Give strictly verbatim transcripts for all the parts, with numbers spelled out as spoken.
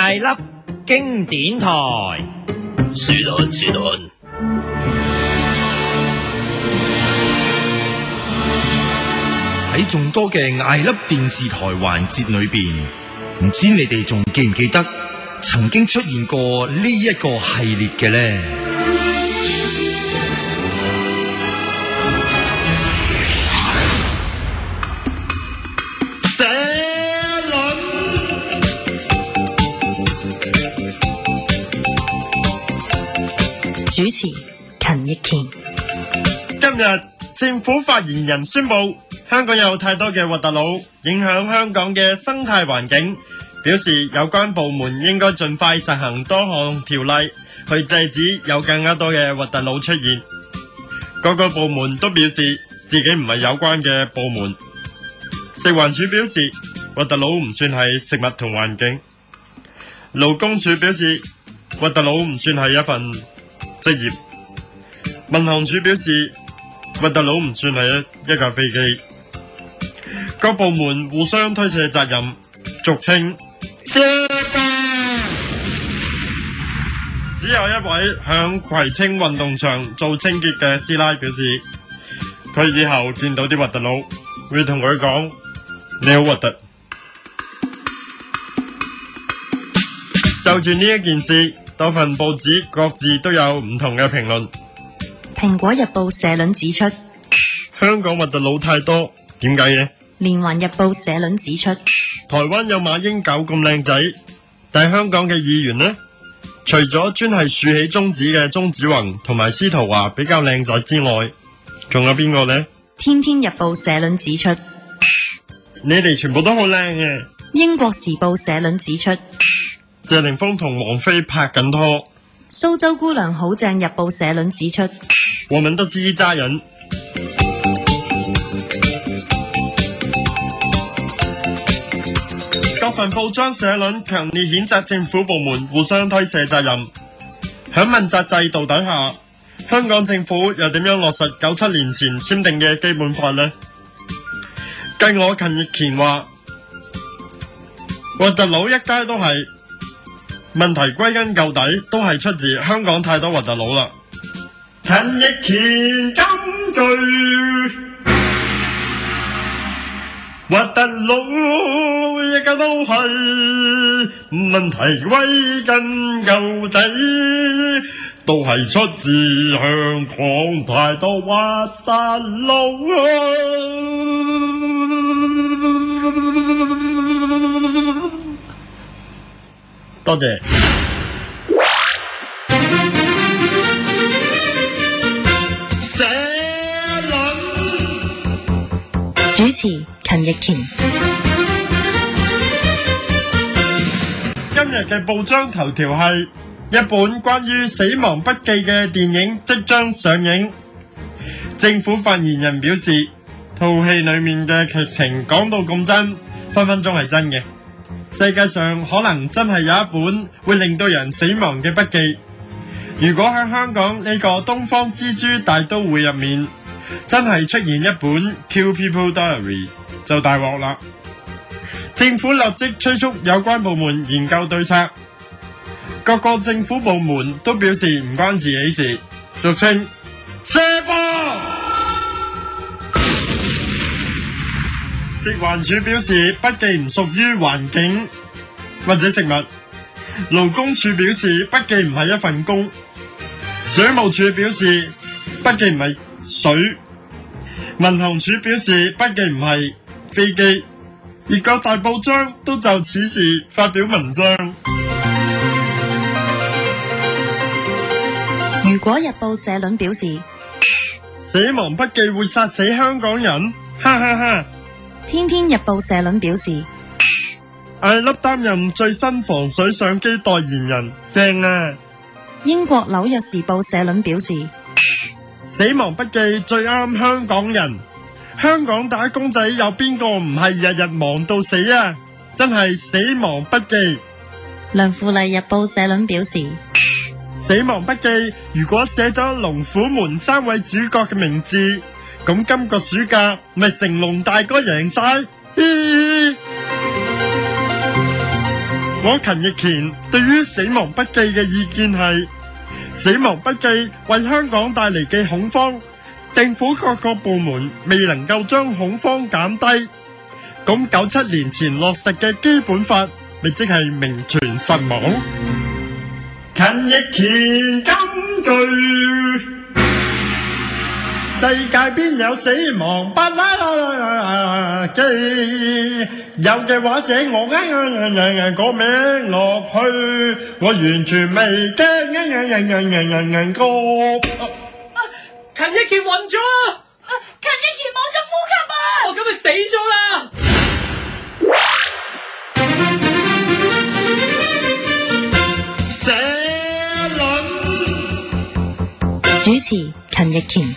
艾粒經典台， 是論是論。 喺眾多嘅艾粒電視台環節裏邊，唔知你哋仲記唔記得曾經出現過呢一個系列嘅呢？ 社論主持陳奕健。 今日政府發言人宣布，香港有太多嘅核突佬影響香港嘅生態環境，表示有關部門應該盡快實行多項條例去制止有更加多嘅核突佬出現。各個部門都表示自己唔係有關嘅部門。食環署表示核突佬唔算係食物同環境。勞工處表示核突佬唔算係一份職業。民航處表示核突佬唔算係一一架飛機。各部門互相推卸責任，俗稱卸責。只有一位向葵青運動場做清潔嘅師奶表示，佢以後見到啲核突佬會同佢講：你好核突。就住呢一件事，多份報紙各自都有唔同嘅評論。 蘋果日報社論指出， 香港核突佬太多，點解嘅？ 連環日報社論指出， 台灣有馬英九咁靚仔，但係香港嘅議員呢？除咗專係豎起中指嘅鍾子宏同埋司徒華比較靚仔之外，仲有邊個呢？ 天天日報社論指出， 你哋全部都好靚嘅。 英國時報社論指出， 謝霆鋒同王菲拍緊拖。 蘇州姑娘好正日報社論指出， 我們都是一家人。各份報章社論強烈譴責政府部門互相推卸責任。喺問責制度底下，香港政府又點樣落實九七年前簽訂嘅基本法呢？計我陳奕健話，核突佬一街都係。問題歸根究底都係出自香港太多核突佬啦。陳奕健金句，核突佬一家都係，問題歸根究底都係出自香港太多核突佬啊！多謝。社論主持陳奕健。 今日嘅報章頭條係一本關於死亡筆記嘅電影即將上映。政府發言人表示，套戲裏面嘅劇情講到咁真，分分鐘係真嘅。世界上可能真係有一本會令到人死亡嘅筆記。如果喺香港呢個東方之珠大都會入面，真係出現一本 Kill People Diary， 就大鑊啦。政府立即催促有關部門研究對策。各個政府部門都表示唔關自己事，俗稱射波。食環署表示筆記唔屬於環境或者食物。勞工處表示筆記唔係一份工。水務署表示筆記唔係水。民航處表示筆記唔係飛機。而各大報章都就此事發表文章。 如果日報社論表示死亡筆記會殺死香港人，哈哈哈。 天天日報社論表示艾粒擔任最新防水相機代言人，正啊。 英國紐約時報社論表示死亡筆記最啱香港人，香港打工仔有邊個唔係日日忙到死啊？真係死亡筆記。 梁富麗日報社論表示死亡筆記如果寫咗龍虎門三位主角嘅名字，咁今個暑假咪成龍大哥贏晒。 我陳奕賢對於死亡筆記嘅意見係：死亡筆記為香港帶嚟嘅恐慌，政府各個部門未能夠將恐慌減低，咁九七年前落實嘅基本法，咪即係名存實亡。陳奕賢金句。世界邊有死亡不拉機？有嘅話寫我啱個名落去，我完全未驚啱個。 陳奕賢暈咗啊！ 陳奕賢冇咗呼吸啊！ 我今日死咗啦！ 主持陳奕賢。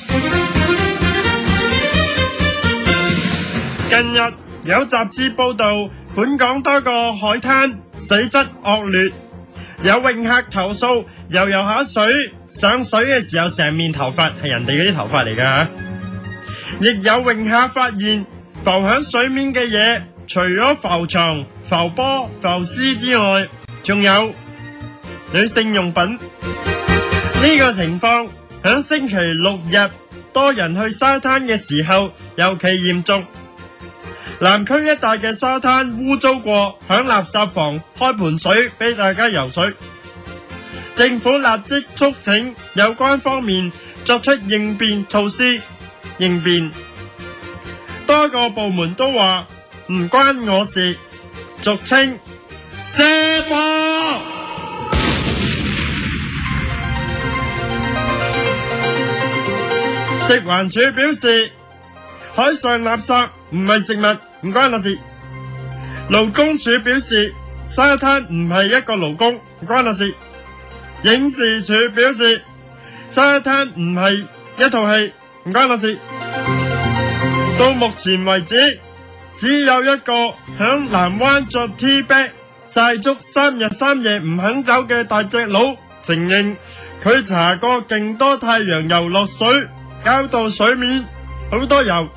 近日有雜誌報道，本港多個海灘水質惡劣，有泳客投訴游游下水上水嘅時候，成面頭髮係人哋嗰啲頭髮嚟㗎吓。亦有泳客發現浮響水面嘅嘢，除咗浮床、浮波、浮絲之外，仲有女性用品。呢個情況響星期六日多人去沙灘嘅時候尤其嚴重。南區一帶嘅沙灘污糟過，響垃圾房開盆水俾大家游水。政府立即促請有關方面作出應變措施。應變，多個部門都話唔關我事，俗稱卸貨。食環署表示，海上垃圾唔係食物，唔關我事。勞工處表示，沙灘唔係一個勞工，唔關我事。影視處表示，沙灘唔係一套戲，唔關我事。到目前為止，只有一個響南灣着 T 恤曬足三日三夜唔肯走嘅大隻佬，承認佢搽過勁多太陽油落水，搞到水面好多油。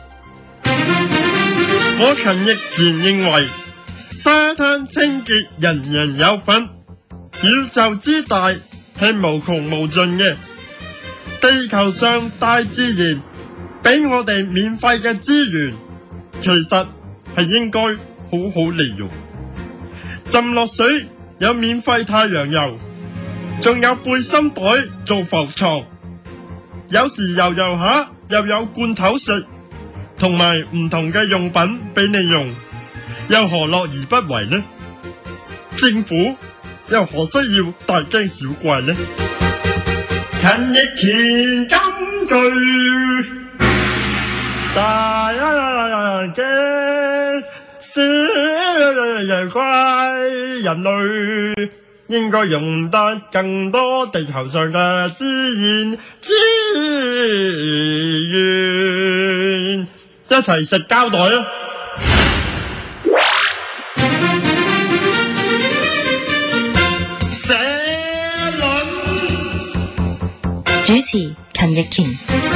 我陳奕賢認為，沙灘清潔人人有份，宇宙之大係無窮無盡嘅，地球上大自然俾我哋免費嘅資源，其實係應該好好利用。浸落水有免費太陽油，仲有背心袋做浮床，有時游游下又有罐頭食，同埋唔同嘅用品俾你用，又何樂而不為呢？政府又何需要大驚小怪呢？陳奕賢金句。大驚小怪，人類應該用得更多地球上嘅自然資源，一齊食膠袋啊！社論主持陳奕賢。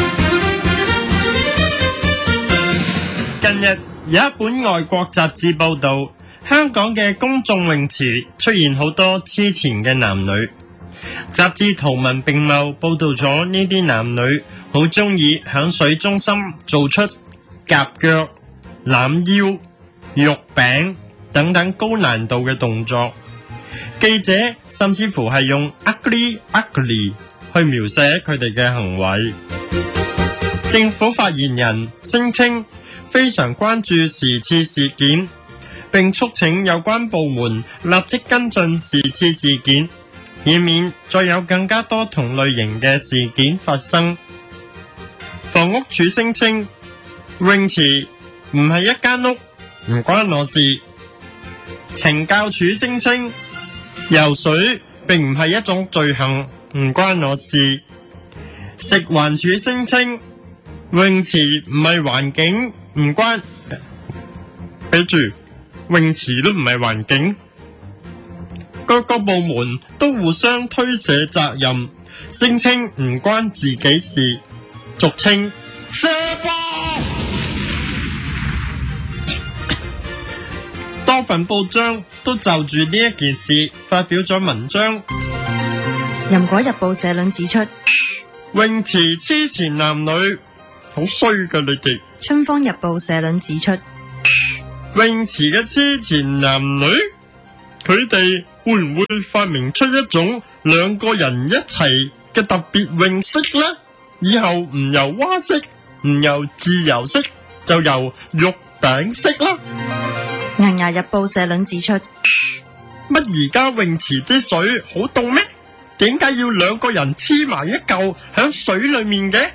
近日有一本外國雜誌報道，香港嘅公眾泳池出現好多黐纏嘅男女。雜誌圖文並茂報道咗呢啲男女好中意響水中心做出夾腳、攬腰、肉餅等等高難度嘅動作。記者甚至乎係用 ugly ugly 去描寫佢哋嘅行為。政府發言人聲稱非常關注時刺事件，並促請有關部門立即跟進時刺事件，以免再有更加多同類型嘅事件發生。房屋署聲稱泳池唔係一間屋，唔關我事。懲教署聲稱游水並唔係一種罪行，唔關我事。食環署聲稱泳池唔係環境，唔關，比住泳池都唔係環境。各個部門都互相推卸責任，聲稱唔關自己事，俗稱卸膊。多多份報章都就住呢一件事發表咗文章。 任果日報社論指出， 泳池痴纏男女，好衰噶你哋。 春芳日報社論指出， 泳池嘅痴纏男女，佢哋會唔會發明出一種兩個人一齊嘅特別泳式呢？以後唔游蛙式，唔游自由式，就游肉餅式啦。 銀牙日報社論指出， 乜而家泳池啲水好凍咩？點解要兩個人黐埋一嚿喺水裏面嘅？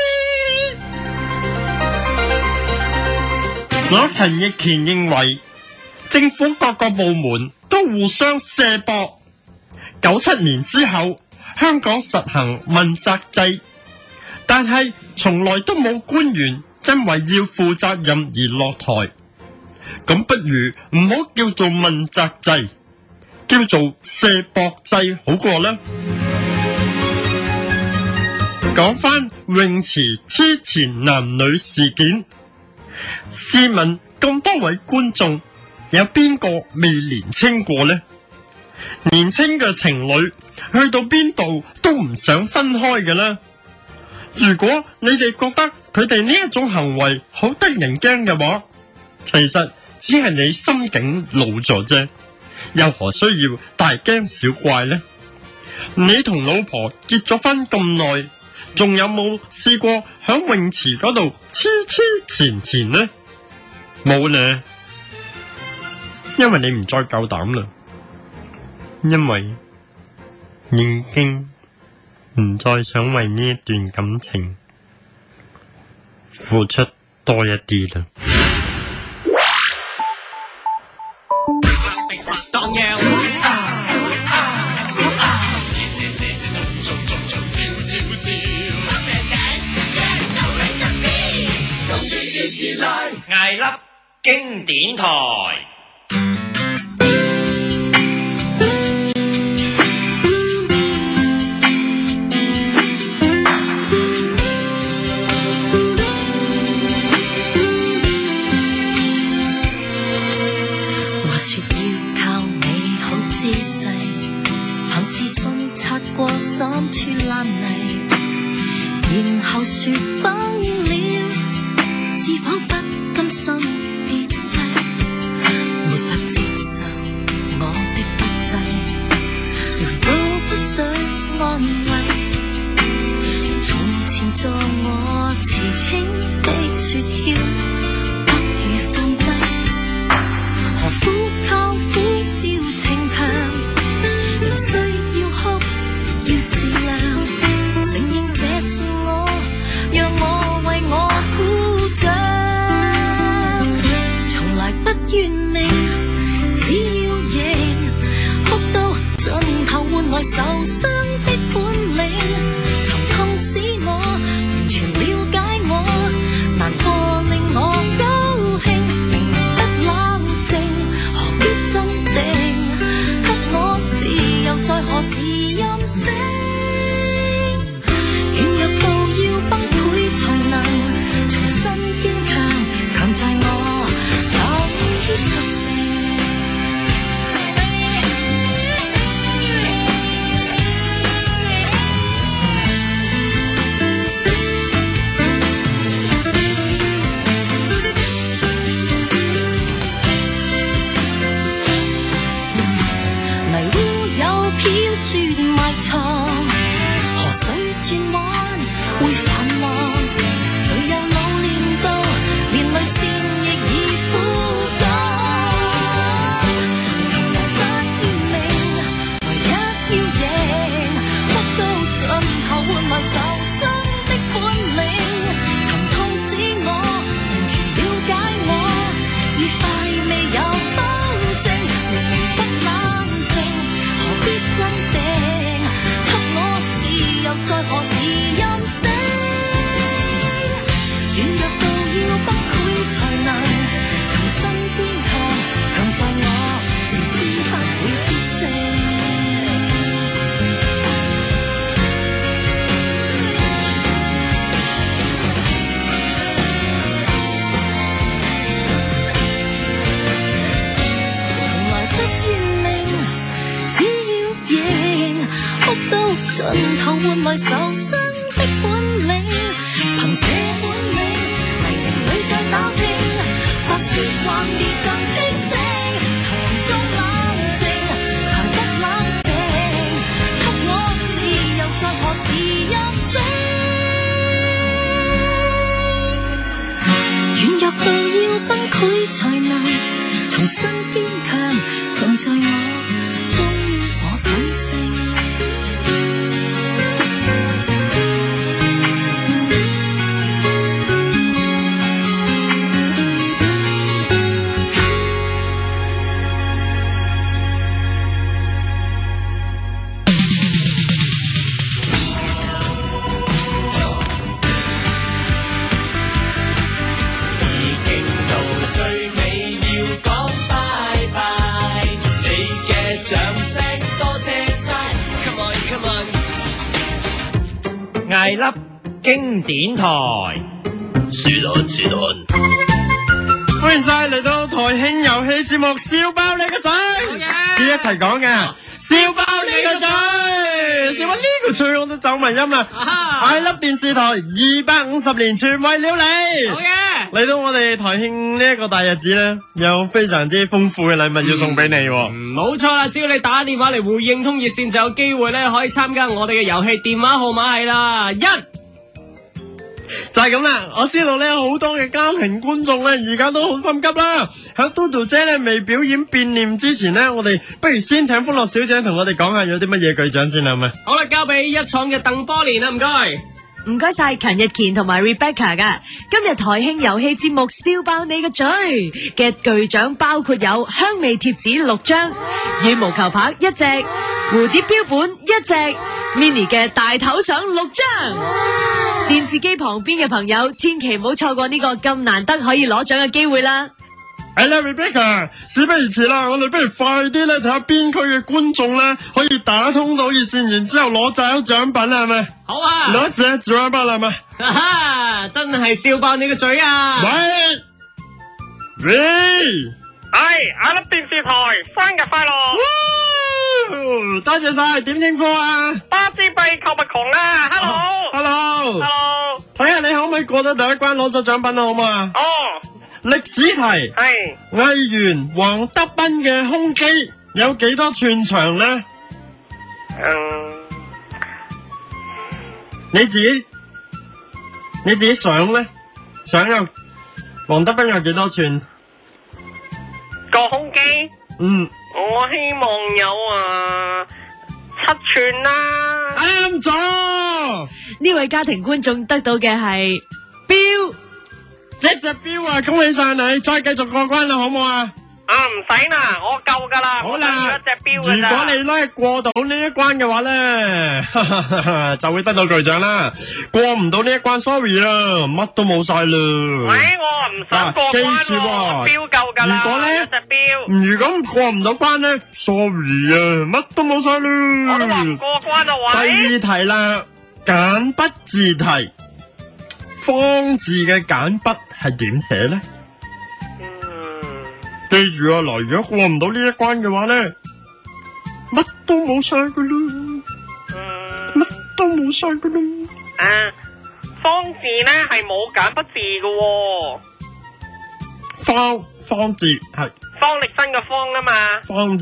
我陳奕健認為，政府各個部門都互相卸膊。九七年之後，香港實行問責制，但係從來都冇官員因為要負責任而落台。咁不如唔好叫做問責制，叫做卸膊制好過啦。講返泳池痴纏男女事件，試問咁多位觀眾，有邊個未年青過呢？年青嘅情侶去到邊度都唔想分開嘅啦。如果你哋覺得佢哋呢一種行為好得人驚嘅話，其實只係你心境老咗啫，又何需要大驚小怪呢？你同老婆結咗婚咁耐，仲有冇試過響泳池嗰度黐黐纏纏呢？冇呢，因為你唔再夠膽啦，因為已經唔再想為呢一段感情付出多一啲啦。 艾粒經典台。 話說要靠美好姿勢，憑自信擦過三處爛泥，然後說崩了，是否不甘心跌低？沒法接受我的不濟，難道不想安慰？從前在我前清的雪橇，不如放低。何苦靠苦笑逞強？人需要哭，要自量，承認這是我，讓我為我鼓掌。從來不怨命，只要贏，哭到盡頭換來受傷的本領。沉痛使我完全了解我，難過令我高興。明明不冷靜，何必鎮定？給我自由，在何時任性？軟弱到要崩潰才能重新堅強，強制我等於實性。泥污有飄雪埋藏，河水轉彎會泛浪，誰又老練到連淚腺亦已枯乾？從來不怨命，唯一要贏，哭到盡頭換來受傷的本領。沉痛使我完全了解我，愉快未有保證。明明不冷靜，何必鎮定？ 盡頭換來受傷的本領，憑這本領泥濘裏再打拼，或說話變更清醒，堂中冷靜才不冷靜，給我自由在何時任性，軟弱到要崩潰才能重新堅強，強在我忠我本性。 艾粒經典台， 是但是但， 歡迎晒嚟到台慶遊戲節目，笑爆你個嘴，要一齊講嘅，笑爆你個嘴，笑爆呢個嘴我都走埋音啦。艾粒電視台二百五十年全為了你，好嘅，嚟到我哋台慶呢一個大日子咧，有非常之豐富嘅禮物要送俾你。 冇錯啦，只要你打電話嚟回應通熱線，就有機會咧可以參加我哋嘅遊戲，電話號碼係啦一。 就係咁啦，我知道咧好多嘅家庭觀眾咧而家都好心急啦。喺嘟嘟姐咧未表演變臉之前呢，我哋不如先請歡樂小姐同我哋講下有啲乜嘢巨獎先啦，好咪？ 好啦，交俾一廠嘅鄧波蓮啦，唔該。 唔該晒陳日健同埋 Rebecca 噶，今日台慶遊戲節目笑爆你個嘴嘅巨獎包括有香味貼紙六張、羽毛球拍一隻、蝴蝶標本一隻、mini 嘅大頭相六張。電視機旁邊嘅朋友千祈唔好錯過呢個咁難得可以攞獎嘅機會啦。 係啦 Rebecca， 事不宜遲啦，我哋不如快啲咧睇下邊區嘅觀眾咧可以打通到熱線，然之後攞走獎品啦，係咪？ 好啊， 攞隻獎品啦，係咪？ 哈哈，真係笑爆你個嘴啊！ 喂喂， 係艾粒電視台生日快樂！ 多謝晒，點稱呼啊？ 巴之幣購物狂啊 ！Hello，Hello，Hello， Hello 睇下你可唔可以過到第一關攞咗獎品啦，好嘛？ 哦， 歷史題係魏源黃德斌嘅胸肌有幾多寸長咧？ 嗯， 你自己你自己想咧，想有黃德斌有幾多寸？ 個胸肌？ 嗯， 我希望有啊七寸啦。 啱咗！ 呢位家庭觀眾得到嘅係錶， 一隻錶啊！恭喜晒你，再繼續過關啦，好唔好啊？ 啊，唔使啦，我夠噶啦。 好啦， 一隻錶噶咋。 如果你咧過到呢一關嘅話咧，就會得到巨獎啦。過唔到呢一關 ，sorry 啦，乜都冇晒啦。 喂，我唔想過關喎， 記住喎， 錶夠噶啦。 如果咧一隻錶， 如果過唔到關咧 ，sorry 啊，乜都冇晒啦。 我都話唔過關啊，喂。 第二題啦，簡筆字題，方字嘅簡筆係點寫咧？記住啊，嗱，如果過唔到呢一關嘅話咧，乜都冇晒噶啦，乜都冇晒噶啦。 啊，方字咧係冇簡筆字噶。 方方字係方力申嘅方啊嘛。 方字，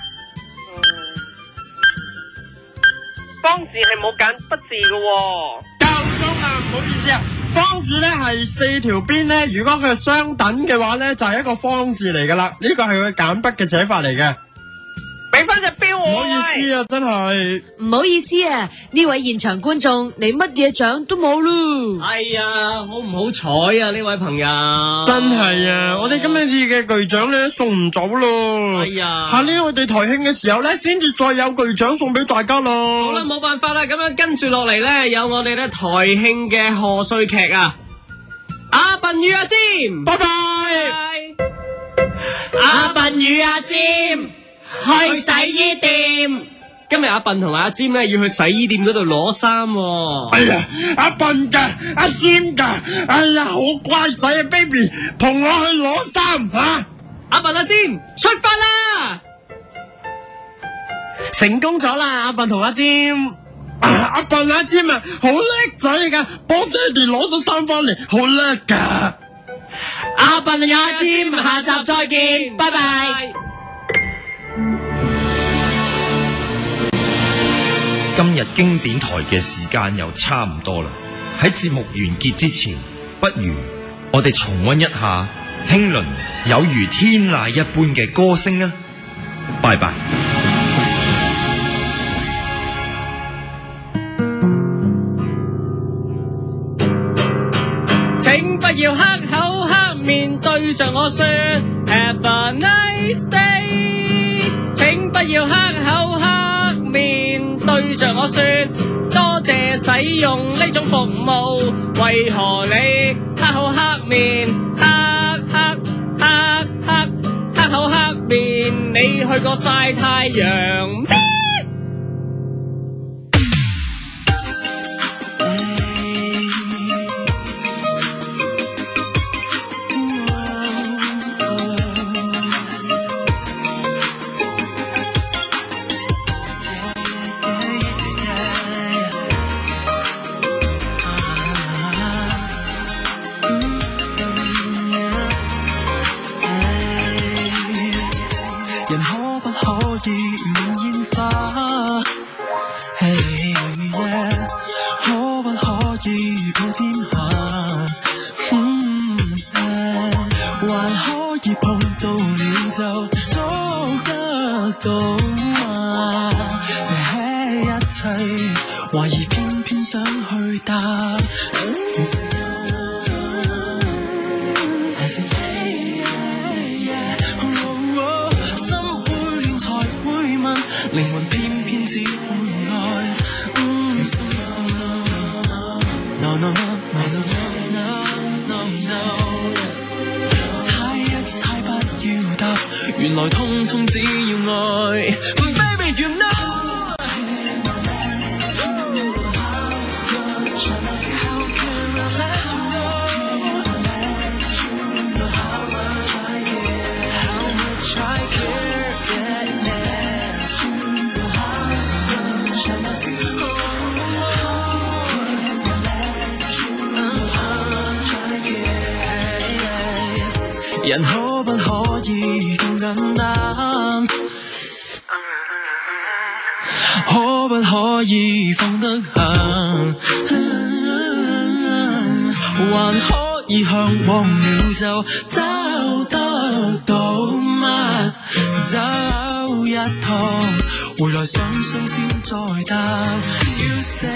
方字係冇簡筆字噶。 夠鐘啦，唔好意思啊。方字咧係四條邊咧，如果佢係相等嘅話咧，就係一個方字嚟噶啦。呢個係佢簡筆嘅寫法嚟嘅。 俾翻隻錶我。 唔好意思啊，真係。 唔好意思啊，呢位現場觀眾，你乜嘢獎都冇咯。 哎呀，好唔好彩啊呢位朋友。 真係啊，我哋今次嘅巨獎咧送唔到咯。 哎呀， 下年我哋台慶嘅時候咧，先至再有巨獎送俾大家咯。 好啦，冇辦法啦，咁樣跟住落嚟咧，有我哋咧台慶嘅賀歲劇啊，阿笨與阿尖， 拜拜。 阿笨與阿尖去洗衣店。今日阿笨同阿尖咧要去洗衣店嗰度攞衫。 哎呀，阿笨噶，阿尖噶，哎呀，好乖仔啊 ，baby， 同我去攞衫吓。 阿笨阿尖出發啦！ 成功咗啦，阿笨同阿尖。 啊，阿笨阿尖啊，好叻仔噶，幫爹哋攞咗衫翻嚟，好叻噶。 阿笨阿尖，下集再見，拜拜。 今日經典台嘅時間又差唔多啦，喺節目完結之前，不如我哋重溫一下興倫有如天籟一般嘅歌聲啊！拜拜。 請不要黑口黑面對着我說 Have a nice day， 請不要黑口黑面對着我說多謝使用呢種服務，為何你黑口黑面黑黑黑黑黑口黑面，你去過曬太陽咩？ 原來通通只要愛 Baby you know人可不可以更簡單？可不可以放得下？還可以向往了就找得到嗎？走一趟，回來上信先再答。You say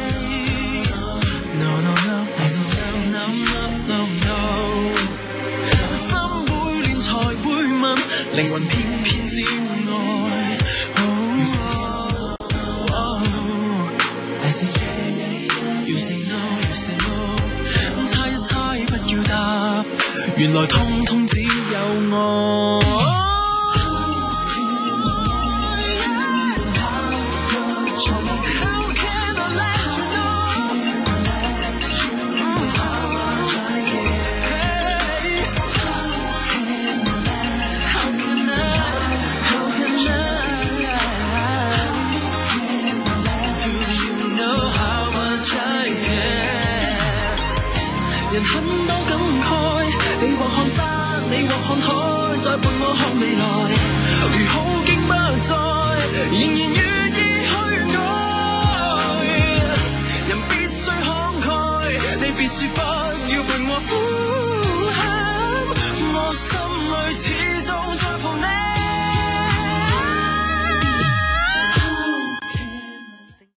no no no no no no no no。才會問，靈魂偏偏只愛。You say no, you say no， 猜一猜不要答，原來通通只有我。人很多感慨，你或看山，你或看海，再伴我看未來，如好景不再。